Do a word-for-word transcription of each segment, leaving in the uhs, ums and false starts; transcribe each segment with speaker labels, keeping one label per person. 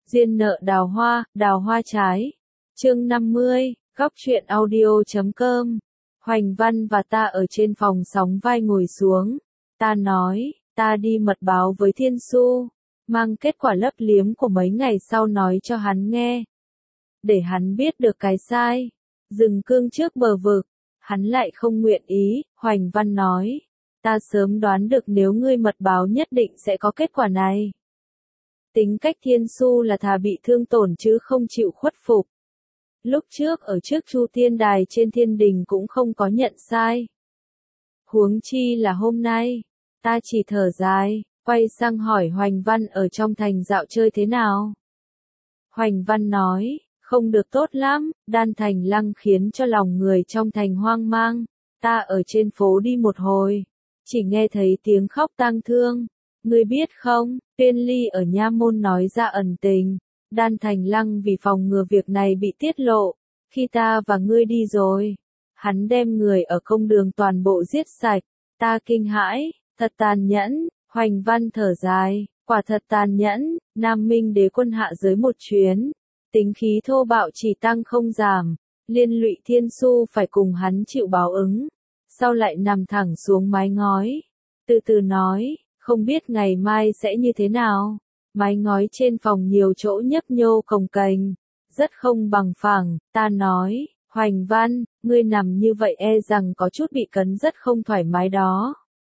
Speaker 1: Duyên nợ đào hoa, đào hoa trái. Chương năm mươi, góc truyện audio.com. Hoành Văn và ta ở trên phòng sóng vai ngồi xuống. Ta nói, ta đi mật báo với Thiên Su, mang kết quả lấp liếm của mấy ngày sau nói cho hắn nghe. Để hắn biết được cái sai. Dừng cương trước bờ vực. Hắn lại không nguyện ý, Hoành Văn nói. Ta sớm đoán được nếu ngươi mật báo nhất định sẽ có kết quả này. Tính cách Thiên Su là thà bị thương tổn chứ không chịu khuất phục. Lúc trước ở trước Chu Tiên Đài trên thiên đình cũng không có nhận sai. Huống chi là hôm nay, ta chỉ thở dài, quay sang hỏi Hoành Văn ở trong thành dạo chơi thế nào. Hoành Văn nói, không được tốt lắm, Đan Thành Lăng khiến cho lòng người trong thành hoang mang. Ta ở trên phố đi một hồi, chỉ nghe thấy tiếng khóc tang thương. Ngươi biết không, Tuyên Ly ở Nha Môn nói ra ẩn tình. Đan Thành Lăng vì phòng ngừa việc này bị tiết lộ, khi ta và ngươi đi rồi, hắn đem người ở công đường toàn bộ giết sạch. Ta kinh hãi, thật tàn nhẫn. Hoành Văn thở dài, quả thật tàn nhẫn. Nam Minh Đế quân hạ giới một chuyến, tính khí thô bạo chỉ tăng không giảm, liên lụy Thiên Su phải cùng hắn chịu báo ứng. Sau lại nằm thẳng xuống mái ngói, từ từ nói, không biết ngày mai sẽ như thế nào. Mái ngói trên phòng nhiều chỗ nhấp nhô cồng kềnh, rất không bằng phẳng. Ta nói, Hoành Văn, ngươi nằm như vậy e rằng có chút bị cấn rất không thoải mái đó.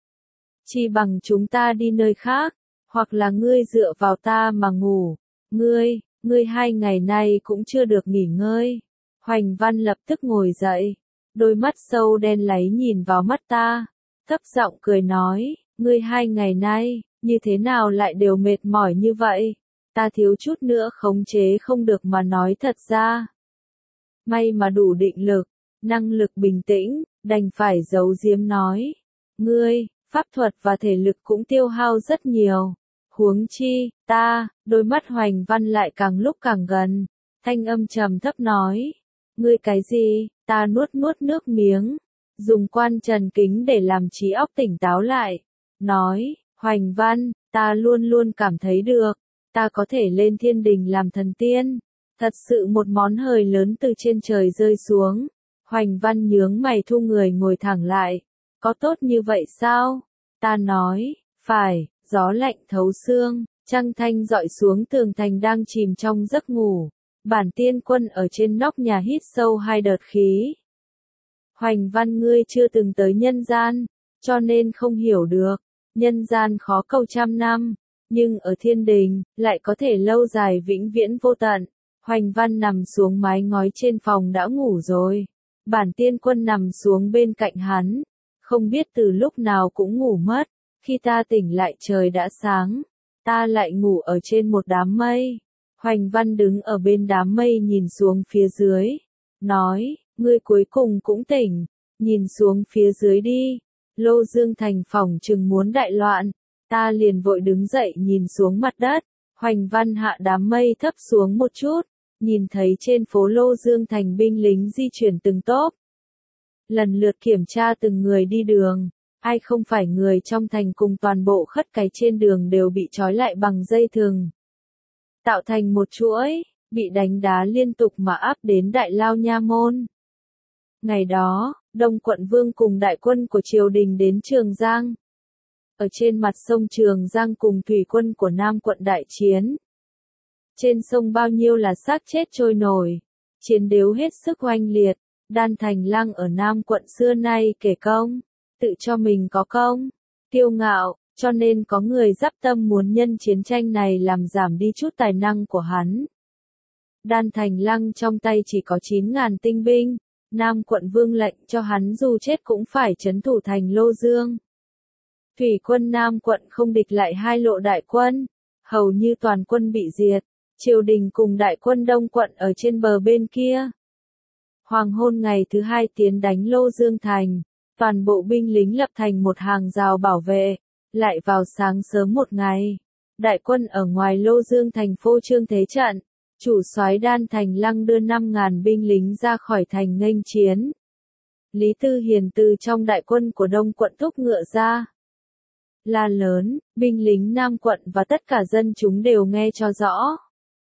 Speaker 1: Chi bằng chúng ta đi nơi khác, hoặc là ngươi dựa vào ta mà ngủ. Ngươi, ngươi hai ngày nay cũng chưa được nghỉ ngơi. Hoành Văn lập tức ngồi dậy, đôi mắt sâu đen láy nhìn vào mắt ta, thấp giọng cười nói, ngươi hai ngày nay, như thế nào lại đều mệt mỏi như vậy? Ta thiếu chút nữa khống chế không được mà nói thật ra. May mà đủ định lực, năng lực bình tĩnh, đành phải giấu giếm nói. Ngươi, pháp thuật và thể lực cũng tiêu hao rất nhiều. Huống chi, ta, đôi mắt Hoành Văn lại càng lúc càng gần, thanh âm trầm thấp nói. Ngươi cái gì? Ta nuốt nuốt nước miếng, dùng quan trần kính để làm trí óc tỉnh táo lại. Nói, Hoành Văn, ta luôn luôn cảm thấy được, ta có thể lên thiên đình làm thần tiên. Thật sự một món hời lớn từ trên trời rơi xuống. Hoành Văn nhướng mày thu người ngồi thẳng lại. Có tốt như vậy sao? Ta nói, phải. Gió lạnh thấu xương, trăng thanh dọi xuống tường thành đang chìm trong giấc ngủ. Bản tiên quân ở trên nóc nhà hít sâu hai đợt khí. Hoành Văn, ngươi chưa từng tới nhân gian, cho nên không hiểu được. Nhân gian khó cầu trăm năm, nhưng ở thiên đình, lại có thể lâu dài vĩnh viễn vô tận. Hoành Văn nằm xuống mái ngói trên phòng đã ngủ rồi. Bản tiên quân nằm xuống bên cạnh hắn, không biết từ lúc nào cũng ngủ mất. Khi ta tỉnh lại trời đã sáng, ta lại ngủ ở trên một đám mây. Hoành Văn đứng ở bên đám mây nhìn xuống phía dưới, nói, ngươi cuối cùng cũng tỉnh, nhìn xuống phía dưới đi. Lô Dương thành phỏng chừng muốn đại loạn, ta liền vội đứng dậy nhìn xuống mặt đất. Hoành Văn hạ đám mây thấp xuống một chút, nhìn thấy trên phố Lô Dương thành binh lính di chuyển từng tốp, lần lượt kiểm tra từng người đi đường. Ai không phải người trong thành cùng toàn bộ khất cái trên đường đều bị trói lại bằng dây thừng, tạo thành một chuỗi, bị đánh đá liên tục mà áp đến Đại Lao Nha Môn. Ngày đó, Đông Quận Vương cùng đại quân của triều đình đến Trường Giang. Ở trên mặt sông Trường Giang cùng thủy quân của Nam Quận đại chiến. Trên sông bao nhiêu là xác chết trôi nổi, chiến đấu hết sức oanh liệt. Đan Thành Lăng ở Nam Quận xưa nay kể công, tự cho mình có công, kiêu ngạo, cho nên có người dắp tâm muốn nhân chiến tranh này làm giảm đi chút tài năng của hắn. Đan Thành Lăng trong tay chỉ có chín ngàn tinh binh, Nam Quận Vương lệnh cho hắn dù chết cũng phải trấn thủ thành Lô Dương. Thủy quân Nam Quận không địch lại hai lộ đại quân, hầu như toàn quân bị diệt, triều đình cùng đại quân Đông Quận ở trên bờ bên kia. Hoàng hôn ngày thứ hai tiến đánh Lô Dương thành. Toàn bộ binh lính lập thành một hàng rào bảo vệ, lại vào sáng sớm một ngày. Đại quân ở ngoài Lô Dương thành phô trương thế trận, chủ soái Đan Thành Lăng đưa năm ngàn binh lính ra khỏi thành nghênh chiến. Lý Tư Hiền từ trong đại quân của Đông Quận thúc ngựa ra. La lớn, binh lính Nam Quận và tất cả dân chúng đều nghe cho rõ.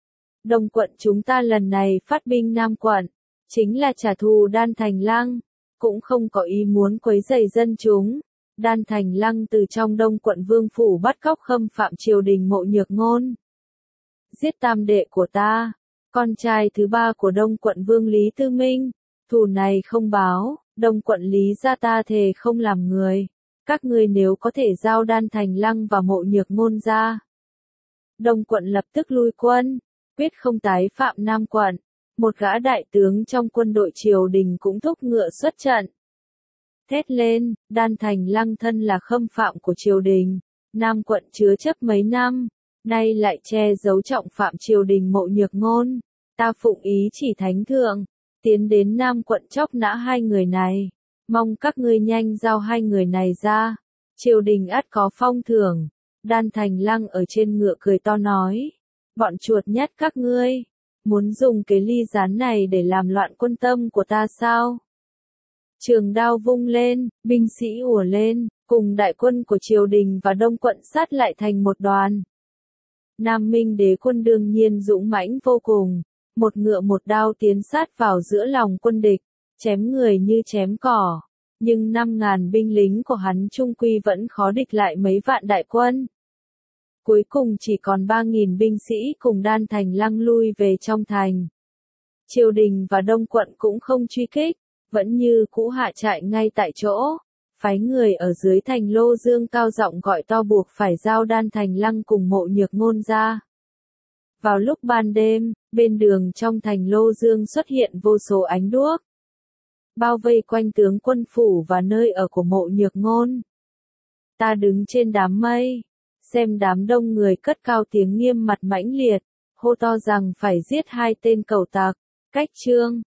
Speaker 1: Đông quận chúng ta lần này phát binh Nam quận, chính là trả thù Đan Thành Lăng, cũng không có ý muốn quấy rầy dân chúng. Đan Thành Lăng từ trong Đông quận vương phủ bắt cóc khâm phạm triều đình Mộ Nhược Ngôn. Giết tam đệ của ta, con trai thứ ba của Đông quận vương Lý Tư Minh, thù này không báo, Đông quận Lý gia ta thề không làm người. Các ngươi nếu có thể giao Đan Thành Lăng và Mộ Nhược Ngôn ra. Đông quận lập tức lui quân, quyết không tái phạm Nam quận. Một gã đại tướng trong quân đội triều đình cũng thúc ngựa xuất trận. Thét lên, Đan Thành Lăng thân là khâm phạm của triều đình, Nam quận chứa chấp mấy năm, nay lại che giấu trọng phạm triều đình Mộ Nhược Ngôn. Ta phụng ý chỉ thánh thượng, tiến đến Nam quận chóc nã hai người này, mong các ngươi nhanh giao hai người này ra, triều đình ắt có phong thưởng. Đan Thành Lăng ở trên ngựa cười to nói, bọn chuột nhắt các ngươi, muốn dùng cái ly gián này để làm loạn quân tâm của ta sao? Trường đao vung lên, binh sĩ ùa lên, cùng đại quân của triều đình và Đông quận sát lại thành một đoàn. Nam Minh đế quân đương nhiên dũng mãnh vô cùng, một ngựa một đao tiến sát vào giữa lòng quân địch, chém người như chém cỏ, nhưng năm ngàn binh lính của hắn trung quy vẫn khó địch lại mấy vạn đại quân. Cuối cùng chỉ còn ba nghìn binh sĩ cùng Đan Thành Lăng lui về trong thành. Triều đình và Đông quận cũng không truy kích, vẫn như cũ hạ trại ngay tại chỗ, phái người ở dưới thành Lô Dương cao giọng gọi to buộc phải giao Đan Thành Lăng cùng Mộ Nhược Ngôn ra. Vào lúc ban đêm, bên đường trong thành Lô Dương xuất hiện vô số ánh đuốc, bao vây quanh tướng quân phủ và nơi ở của Mộ Nhược Ngôn. Ta đứng trên đám mây, xem đám đông người cất cao tiếng nghiêm mặt mãnh liệt, hô to rằng phải giết hai tên cẩu tặc. Cách chương